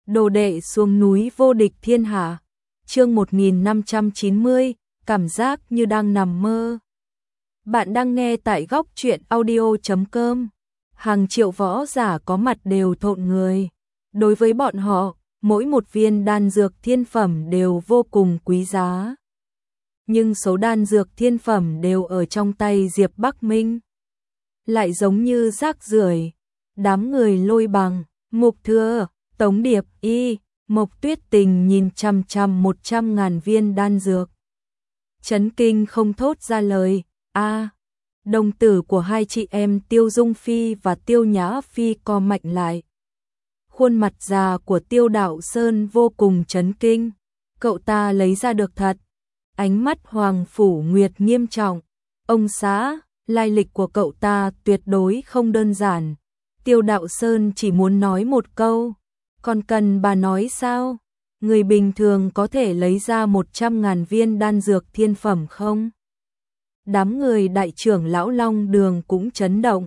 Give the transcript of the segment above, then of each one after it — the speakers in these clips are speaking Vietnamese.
Đồ đệ xuống núi vô địch thiên hạ. Chương 1590, cảm giác như đang nằm mơ. Bạn đang nghe tại góc truyện audio.com. Hàng triệu võ giả có mặt đều thộn người. Đối với bọn họ, mỗi một viên đan dược thiên phẩm đều vô cùng quý giá. Nhưng số đan dược thiên phẩm đều ở trong tay Diệp Bắc Minh. Lại giống như rác rưởi. Đám người Lôi Bằng, Mục Thừa, Tống Điệp Y, Mộc Tuyết Tình nhìn chằm chằm 100.000 viên đan dược. Chấn kinh không thốt ra lời. Đồng tử của hai chị em Tiêu Dung Phi và Tiêu Nhã Phi co mạnh lại. Khuôn mặt già của Tiêu Đạo Sơn vô cùng chấn kinh. Cậu ta lấy ra được thật. Ánh mắt Hoàng Phủ Nguyệt nghiêm trọng. Ông xã, lai lịch của cậu ta tuyệt đối không đơn giản. Tiêu Đạo Sơn chỉ muốn nói một câu. Còn cần bà nói sao? Người bình thường có thể lấy ra 100.000 viên đan dược thiên phẩm không? Đám người đại trưởng lão Long Đường cũng chấn động.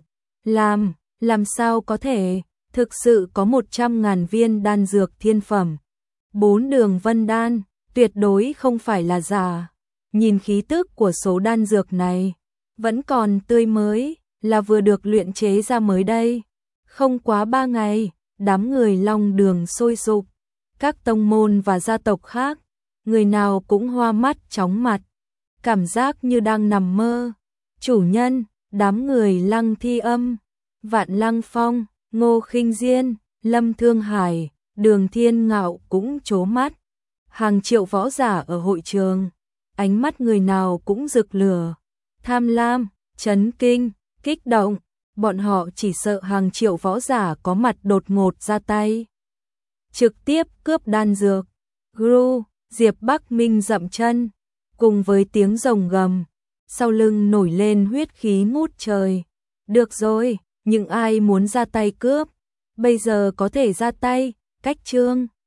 Làm sao có thể? Thực sự có 100.000 viên đan dược thiên phẩm. 4 đường vân đan, tuyệt đối không phải là giả. Nhìn khí tức của số đan dược này, vẫn còn tươi mới, là vừa được luyện chế ra mới đây. Không quá 3 ngày, đám người Long Đường sôi sục. Các tông môn và gia tộc khác, người nào cũng hoa mắt chóng mặt. Cảm giác như đang nằm mơ. Chủ nhân, đám người Lăng Thi Âm, Vạn Lăng Phong, Ngô Khinh Diên, Lâm Thương Hải, Đường Thiên Ngạo cũng trố mắt. Hàng triệu võ giả ở hội trường, ánh mắt người nào cũng rực lửa. Tham lam, chấn kinh, kích động, bọn họ chỉ sợ hàng triệu võ giả có mặt đột ngột ra tay. Trực tiếp cướp đan dược. Gru, Diệp Bắc Minh dậm chân, cùng với tiếng rồng gầm, sau lưng nổi lên huyết khí ngút trời. Được rồi, những ai muốn ra tay cướp, bây giờ có thể ra tay, cách chương.